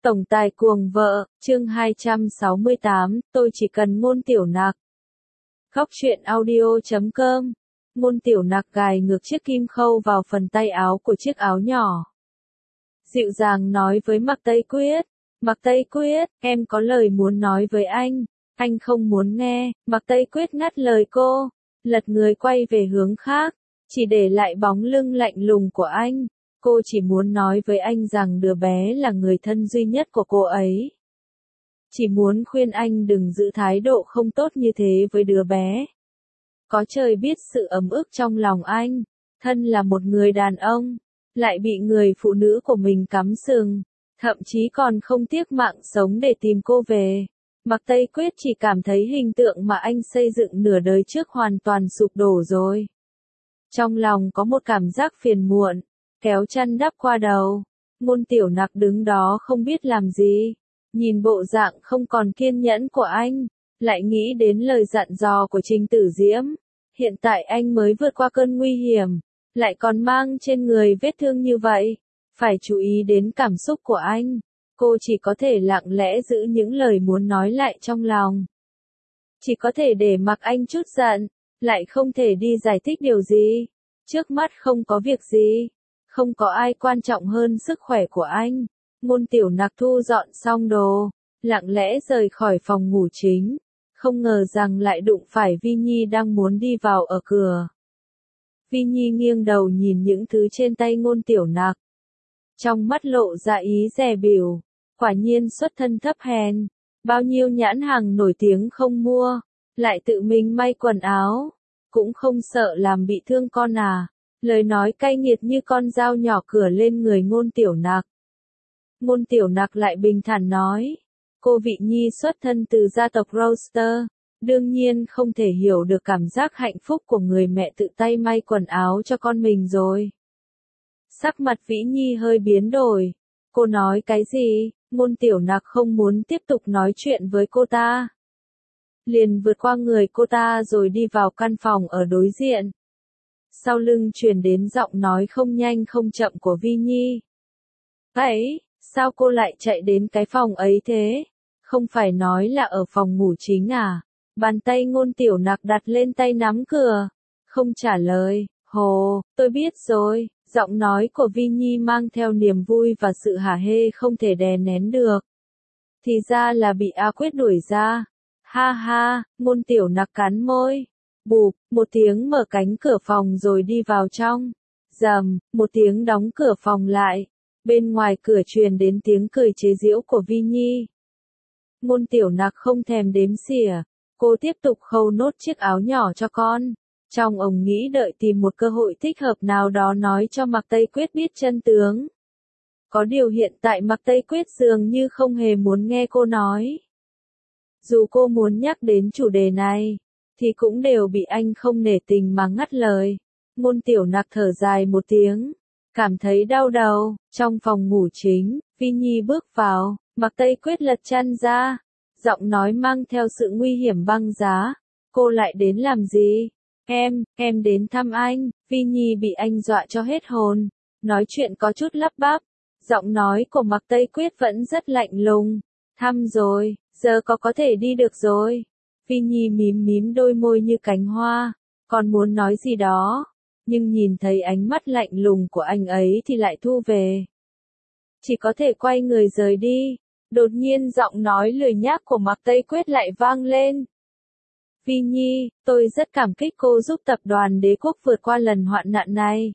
Tổng tài cuồng vợ, chương 268, tôi chỉ cần Ngôn Tiểu Nặc. Khóc chuyện audio.com. Ngôn Tiểu Nặc gài ngược chiếc kim khâu vào phần tay áo của chiếc áo nhỏ. Dịu dàng nói với Mạc Tây Quyết. Mạc Tây Quyết, em có lời muốn nói với anh. Anh không muốn nghe. Mạc Tây Quyết ngắt lời cô. Lật người quay về hướng khác. Chỉ để lại bóng lưng lạnh lùng của anh. Cô chỉ muốn nói với anh rằng đứa bé là người thân duy nhất của cô ấy. Chỉ muốn khuyên anh đừng giữ thái độ không tốt như thế với đứa bé. Có trời biết sự ấm ức trong lòng anh. Thân là một người đàn ông, lại bị người phụ nữ của mình cắm sừng, thậm chí còn không tiếc mạng sống để tìm cô về. Mạc Tây Quyết chỉ cảm thấy hình tượng mà anh xây dựng nửa đời trước hoàn toàn sụp đổ rồi. Trong lòng có một cảm giác phiền muộn, kéo chăn đắp qua đầu. Ngôn Tiểu Nặc đứng đó không biết làm gì, nhìn bộ dạng không còn kiên nhẫn của anh, lại nghĩ đến lời dặn dò của Trình Tử Diễm. Hiện tại anh mới vượt qua cơn nguy hiểm, lại còn mang trên người vết thương như vậy, phải chú ý đến cảm xúc của anh. Cô chỉ có thể lặng lẽ giữ những lời muốn nói lại trong lòng. Chỉ có thể để mặc anh chút giận, lại không thể đi giải thích điều gì. Trước mắt không có việc gì. Không có ai quan trọng hơn sức khỏe của anh. Ngôn Tiểu Nặc thu dọn xong đồ, lặng lẽ rời khỏi phòng ngủ chính. Không ngờ rằng lại đụng phải Vi Nhi đang muốn đi vào ở cửa. Vi Nhi nghiêng đầu nhìn những thứ trên tay Ngôn Tiểu Nặc. Trong mắt lộ ra ý dè bỉu. Quả nhiên xuất thân thấp hèn. Bao nhiêu nhãn hàng nổi tiếng không mua. Lại tự mình may quần áo. Cũng không sợ làm bị thương con à. Lời nói cay nghiệt như con dao nhỏ cửa lên người Ngôn Tiểu Nặc. Ngôn Tiểu Nặc lại bình thản nói. Cô Vị Nhi xuất thân từ gia tộc Roster. Đương nhiên không thể hiểu được cảm giác hạnh phúc của người mẹ tự tay may quần áo cho con mình rồi. Sắc mặt Vĩ Nhi hơi biến đổi. Cô nói cái gì? Ngôn Tiểu Nặc không muốn tiếp tục nói chuyện với cô ta. Liền vượt qua người cô ta rồi đi vào căn phòng ở đối diện. Sau lưng truyền đến giọng nói không nhanh không chậm của Vi Nhi. Ấy, sao cô lại chạy đến cái phòng ấy thế? Không phải nói là ở phòng ngủ chính à? Bàn tay Ngôn Tiểu Nặc đặt lên tay nắm cửa. Không trả lời. Hồ, tôi biết rồi. Giọng nói của Vi Nhi mang theo niềm vui và sự hả hê không thể đè nén được. Thì ra là bị A Quyết đuổi ra. Ha ha, Ngôn Tiểu Nặc cắn môi. Bụp, một tiếng mở cánh cửa phòng rồi đi vào trong. Rầm, một tiếng đóng cửa phòng lại. Bên ngoài cửa truyền đến tiếng cười chế giễu của Vi Nhi. Ngôn Tiểu Nặc không thèm đếm xỉa. Cô tiếp tục khâu nốt chiếc áo nhỏ cho con. Trong ông nghĩ đợi tìm một cơ hội thích hợp nào đó nói cho Mạc Tây Quyết biết chân tướng. Có điều hiện tại Mạc Tây Quyết dường như không hề muốn nghe cô nói. Dù cô muốn nhắc đến chủ đề này, thì cũng đều bị anh không nể tình mà ngắt lời. Ngôn Tiểu Nặc thở dài một tiếng, cảm thấy đau đầu. Trong phòng ngủ chính, Vi Nhi bước vào, Mạc Tây Quyết lật chăn ra, giọng nói mang theo sự nguy hiểm băng giá. Cô lại đến làm gì? Em đến thăm anh. Vi Nhi bị anh dọa cho hết hồn, nói chuyện có chút lắp bắp. Giọng nói của Mạc Tây Quyết vẫn rất lạnh lùng. Thăm rồi, giờ có thể đi được rồi. Vi Nhi mím mím đôi môi như cánh hoa, còn muốn nói gì đó, nhưng nhìn thấy ánh mắt lạnh lùng của anh ấy thì lại thu về. Chỉ có thể quay người rời đi. Đột nhiên giọng nói lười nhác của Mạc Tây Quyết lại vang lên. Vi Nhi, tôi rất cảm kích cô giúp tập đoàn Đế Quốc vượt qua lần hoạn nạn này.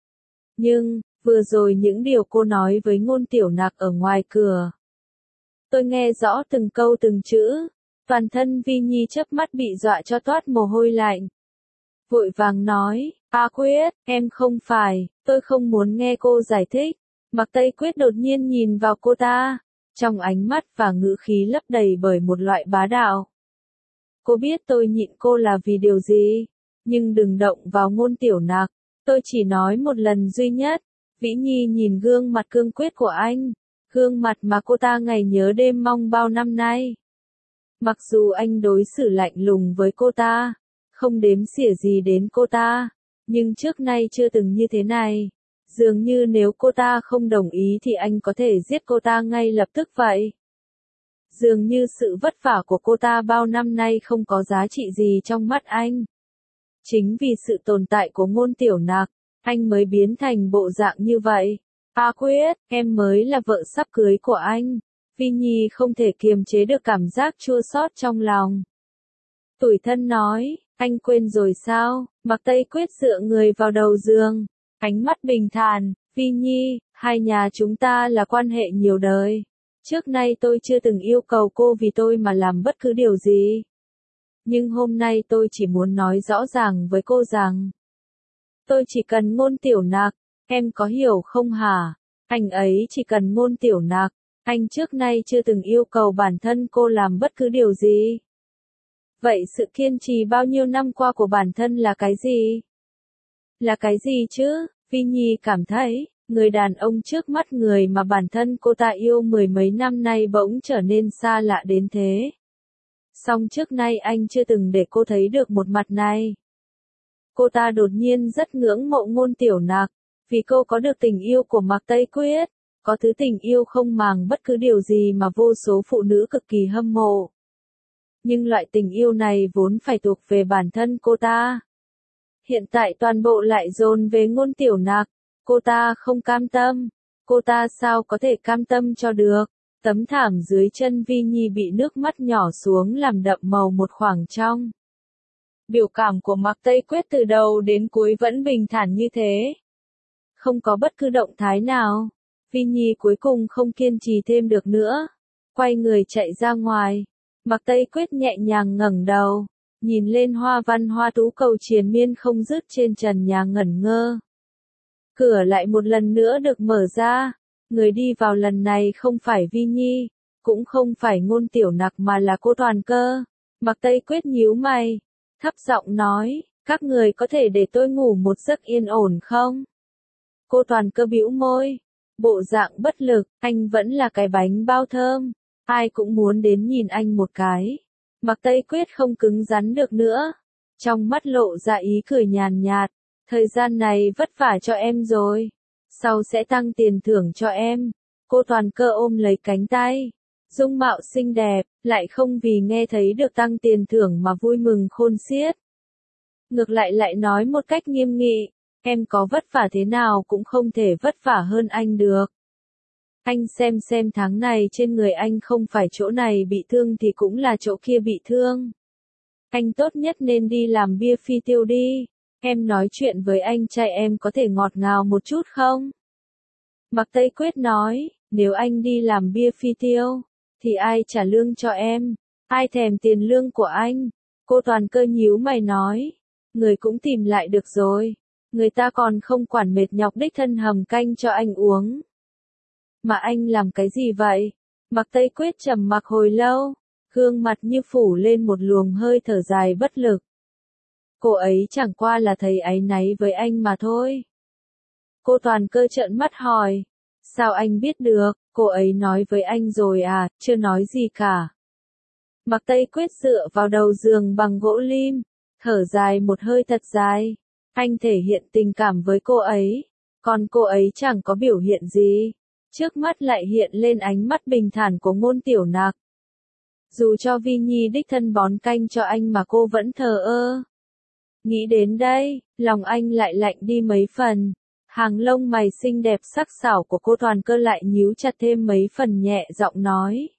Nhưng, vừa rồi những điều cô nói với Ngôn Tiểu Nặc ở ngoài cửa, tôi nghe rõ từng câu từng chữ. Toàn thân Vi Nhi chớp mắt bị dọa cho toát mồ hôi lạnh. Vội vàng nói, A Quyết, em không phải, tôi không muốn nghe cô giải thích. Mạc Tây Quyết đột nhiên nhìn vào cô ta, trong ánh mắt và ngữ khí lấp đầy bởi một loại bá đạo. Cô biết tôi nhịn cô là vì điều gì, nhưng đừng động vào Ngôn Tiểu Nặc. Tôi chỉ nói một lần duy nhất. Vĩ Nhi nhìn gương mặt cương quyết của anh, gương mặt mà cô ta ngày nhớ đêm mong bao năm nay. Mặc dù anh đối xử lạnh lùng với cô ta, không đếm xỉa gì đến cô ta, nhưng trước nay chưa từng như thế này. Dường như nếu cô ta không đồng ý thì anh có thể giết cô ta ngay lập tức vậy. Dường như sự vất vả của cô ta bao năm nay không có giá trị gì trong mắt anh. Chính vì sự tồn tại của Ngôn Tiểu Nặc, anh mới biến thành bộ dạng như vậy. A Quyết, em mới là vợ sắp cưới của anh. Vi Nhi không thể kiềm chế được cảm giác chua xót trong lòng. Tủi thân nói, anh quên rồi sao? Mạc Tây Quyết dựa người vào đầu giường, ánh mắt bình thản, Vi Nhi, hai nhà chúng ta là quan hệ nhiều đời. Trước nay tôi chưa từng yêu cầu cô vì tôi mà làm bất cứ điều gì. Nhưng hôm nay tôi chỉ muốn nói rõ ràng với cô rằng, tôi chỉ cần Ngôn Tiểu Nặc, em có hiểu không hả? Anh ấy chỉ cần Ngôn Tiểu Nặc, anh trước nay chưa từng yêu cầu bản thân cô làm bất cứ điều gì. Vậy sự kiên trì bao nhiêu năm qua của bản thân là cái gì? Là cái gì chứ? Vi Nhi cảm thấy, người đàn ông trước mắt người mà bản thân cô ta yêu mười mấy năm nay bỗng trở nên xa lạ đến thế. Song trước nay anh chưa từng để cô thấy được một mặt này. Cô ta đột nhiên rất ngưỡng mộ Ngôn Tiểu Nặc, vì cô có được tình yêu của Mạc Tây Quyết, có thứ tình yêu không màng bất cứ điều gì mà vô số phụ nữ cực kỳ hâm mộ. Nhưng loại tình yêu này vốn phải thuộc về bản thân cô ta. Hiện tại toàn bộ lại dồn về Ngôn Tiểu Nặc, cô ta không cam tâm, cô ta sao có thể cam tâm cho được. Tấm thảm dưới chân Vi Nhi bị nước mắt nhỏ xuống làm đậm màu một khoảng trong. Biểu cảm của Mạc Tây Quyết từ đầu đến cuối vẫn bình thản như thế. Không có bất cứ động thái nào. Vi Nhi cuối cùng không kiên trì thêm được nữa. Quay người chạy ra ngoài. Mạc Tây Quyết nhẹ nhàng ngẩng đầu. Nhìn lên hoa văn hoa tú cầu triền miên không dứt trên trần nhà ngẩn ngơ. Cửa lại một lần nữa được mở ra. Người đi vào lần này không phải Vi Nhi, cũng không phải Ngôn Tiểu Nặc mà là cô Toàn Cơ. Mạc Tây Quyết nhíu mày, thấp giọng nói, các người có thể để tôi ngủ một giấc yên ổn không? Cô Toàn Cơ bĩu môi, bộ dạng bất lực, anh vẫn là cái bánh bao thơm, ai cũng muốn đến nhìn anh một cái. Mạc Tây Quyết không cứng rắn được nữa, trong mắt lộ ra ý cười nhàn nhạt, thời gian này vất vả cho em rồi. Sau sẽ tăng tiền thưởng cho em. Cô Toàn Cơ ôm lấy cánh tay. Dung mạo xinh đẹp, lại không vì nghe thấy được tăng tiền thưởng mà vui mừng khôn xiết. Ngược lại lại nói một cách nghiêm nghị, em có vất vả thế nào cũng không thể vất vả hơn anh được. Anh xem tháng này trên người anh không phải chỗ này bị thương thì cũng là chỗ kia bị thương. Anh tốt nhất nên đi làm bia phi tiêu đi. Em nói chuyện với anh trai em có thể ngọt ngào một chút không? Mạc Tây Quyết nói, nếu anh đi làm bia phi tiêu, thì ai trả lương cho em? Ai thèm tiền lương của anh? Cô Toàn Cơ nhíu mày nói, người cũng tìm lại được rồi. Người ta còn không quản mệt nhọc đích thân hầm canh cho anh uống. Mà anh làm cái gì vậy? Mạc Tây Quyết trầm mặc hồi lâu, gương mặt như phủ lên một luồng hơi thở dài bất lực. Cô ấy chẳng qua là thấy áy náy với anh mà thôi. Cô Toàn Cơ trợn mắt hỏi. Sao anh biết được, cô ấy nói với anh rồi à, chưa nói gì cả. Mạc Tây Quyết dựa vào đầu giường bằng gỗ lim, thở dài một hơi thật dài. Anh thể hiện tình cảm với cô ấy, còn cô ấy chẳng có biểu hiện gì. Trước mắt lại hiện lên ánh mắt bình thản của Ngôn Tiểu Nặc. Dù cho Vi Nhi đích thân bón canh cho anh mà cô vẫn thờ ơ. Nghĩ đến đây, lòng anh lại lạnh đi mấy phần. Hàng lông mày xinh đẹp sắc sảo của cô Toàn Cơ lại nhíu chặt thêm mấy phần, nhẹ giọng nói.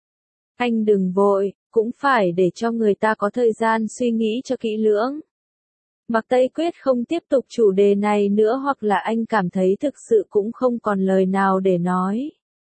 Anh đừng vội, cũng phải để cho người ta có thời gian suy nghĩ cho kỹ lưỡng. Mạc Tây Quyết không tiếp tục chủ đề này nữa, hoặc là anh cảm thấy thực sự cũng không còn lời nào để nói.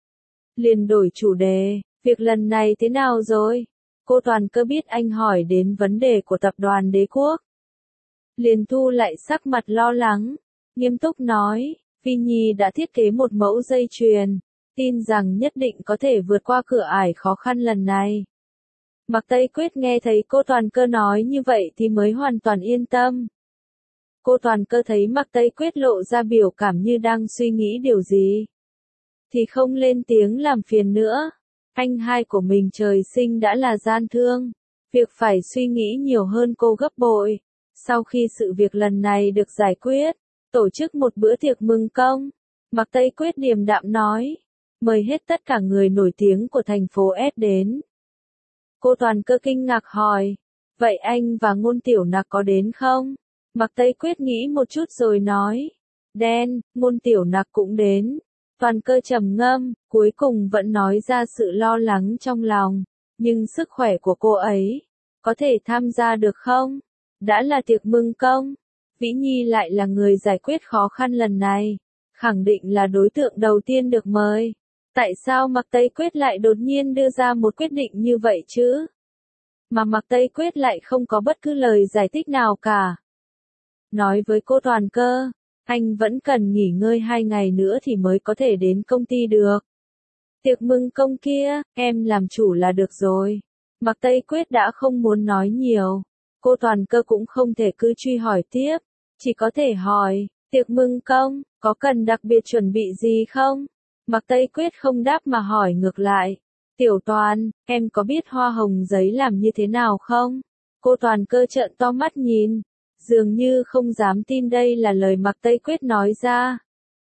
Liền đổi chủ đề, việc lần này thế nào rồi? Cô Toàn Cơ biết anh hỏi đến vấn đề của tập đoàn Đế Quốc. Liền thu lại sắc mặt lo lắng, nghiêm túc nói, Vi Nhi đã thiết kế một mẫu dây chuyền, tin rằng nhất định có thể vượt qua cửa ải khó khăn lần này. Mạc Tây Quyết nghe thấy cô Toàn Cơ nói như vậy thì mới hoàn toàn yên tâm. Cô Toàn Cơ thấy Mạc Tây Quyết lộ ra biểu cảm như đang suy nghĩ điều gì, thì không lên tiếng làm phiền nữa. Anh hai của mình trời sinh đã là gian thương, việc phải suy nghĩ nhiều hơn cô gấp bội. Sau khi sự việc lần này được giải quyết, tổ chức một bữa tiệc mừng công. Mạc Tây Quyết điềm đạm nói, mời hết tất cả người nổi tiếng của thành phố S đến. Cô Toàn Cơ kinh ngạc hỏi, vậy anh và Ngôn Tiểu Nặc có đến không? Mạc Tây Quyết nghĩ một chút rồi nói, đen, Ngôn Tiểu Nặc cũng đến. Toàn Cơ trầm ngâm, cuối cùng vẫn nói ra sự lo lắng trong lòng, nhưng sức khỏe của cô ấy, có thể tham gia được không? Đã là tiệc mừng công, Vĩ Nhi lại là người giải quyết khó khăn lần này, khẳng định là đối tượng đầu tiên được mời. Tại sao Mạc Tây Quyết lại đột nhiên đưa ra một quyết định như vậy chứ? Mà Mạc Tây Quyết lại không có bất cứ lời giải thích nào cả. Nói với cô Toàn Cơ, anh vẫn cần nghỉ ngơi 2 ngày nữa thì mới có thể đến công ty được. Tiệc mừng công kia, em làm chủ là được rồi. Mạc Tây Quyết đã không muốn nói nhiều. Cô Toàn Cơ cũng không thể cứ truy hỏi tiếp. Chỉ có thể hỏi, tiệc mừng công, có cần đặc biệt chuẩn bị gì không? Mạc Tây Quyết không đáp mà hỏi ngược lại. Tiểu Toàn, em có biết hoa hồng giấy làm như thế nào không? Cô Toàn Cơ trợn to mắt nhìn. Dường như không dám tin đây là lời Mạc Tây Quyết nói ra.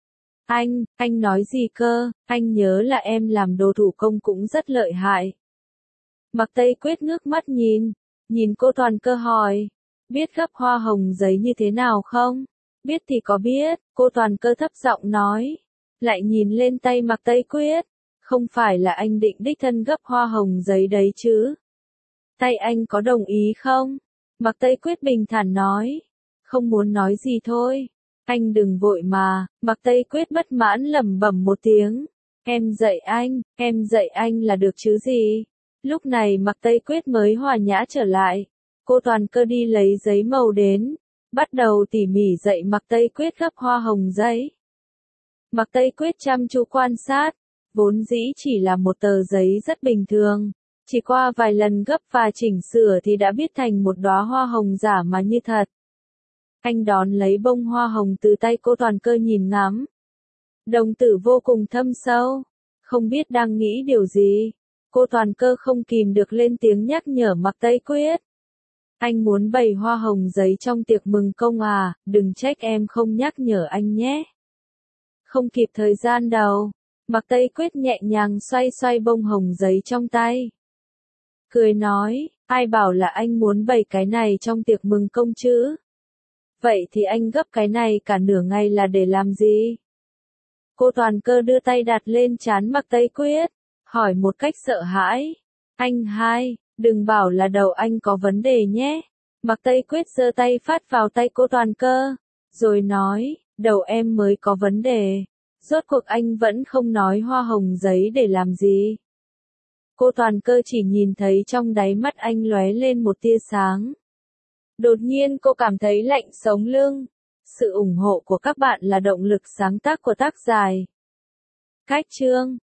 Anh nói gì cơ? Anh nhớ là em làm đồ thủ công cũng rất lợi hại. Mạc Tây Quyết ngước mắt nhìn cô Toàn Cơ hỏi, biết gấp hoa hồng giấy như thế nào không? Biết thì có biết, cô Toàn Cơ thấp giọng nói, lại nhìn lên tay Mạc Tây Quyết, không phải là anh định đích thân gấp hoa hồng giấy đấy chứ? Tay anh có đồng ý không? Mạc Tây Quyết bình thản nói, không muốn nói gì thôi. Anh đừng vội mà. Mạc Tây Quyết bất mãn lẩm bẩm một tiếng. Em dạy anh là được chứ gì. Lúc này Mạc Tây Quyết mới hòa nhã trở lại. Cô Toàn Cơ đi lấy giấy màu đến, bắt đầu tỉ mỉ dạy Mạc Tây Quyết gấp hoa hồng giấy. Mạc Tây Quyết chăm chú quan sát, vốn dĩ chỉ là một tờ giấy rất bình thường. Chỉ qua vài lần gấp và chỉnh sửa thì đã biết thành một đóa hoa hồng giả mà như thật. Anh đón lấy bông hoa hồng từ tay cô Toàn Cơ nhìn ngắm. Đồng tử vô cùng thâm sâu. Không biết đang nghĩ điều gì. Cô Toàn Cơ không kìm được lên tiếng nhắc nhở Mạc Tây Quyết. Anh muốn bày hoa hồng giấy trong tiệc mừng công à, đừng trách em không nhắc nhở anh nhé. Không kịp thời gian đâu. Mạc Tây Quyết nhẹ nhàng xoay xoay bông hồng giấy trong tay. Cười nói, ai bảo là anh muốn bày cái này trong tiệc mừng công chứ? Vậy thì anh gấp cái này cả nửa ngày là để làm gì? Cô Toàn Cơ đưa tay đặt lên trán Mạc Tây Quyết, hỏi một cách sợ hãi. Anh hai, đừng bảo là đầu anh có vấn đề nhé. Mạc Tây Quyết giơ tay phát vào tay cô Toàn Cơ, rồi nói, đầu em mới có vấn đề. Rốt cuộc anh vẫn không nói hoa hồng giấy để làm gì. Cô Toàn Cơ chỉ nhìn thấy trong đáy mắt anh lóe lên một tia sáng. Đột nhiên cô cảm thấy lạnh sống lưng. Sự ủng hộ của các bạn là động lực sáng tác của tác giả. Cách chương